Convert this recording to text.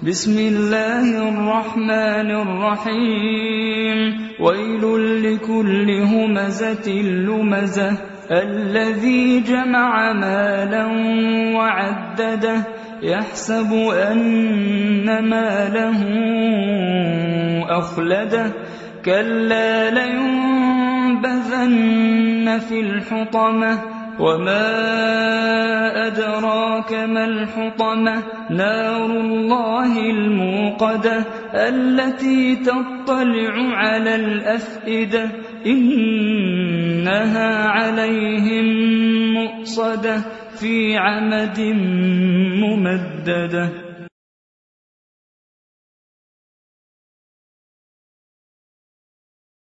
بسم الله الرحمن الرحيم ويل لكل همزة لمزة الذي جمع مالا وعدده يحسب أن ماله أخلده كلا لينبذن في الحطمة وما أدراك ما الحطمة نار الله الموقدة التي تطلع على الأفئدة إنها عليهم مؤصدة في عمد ممددة.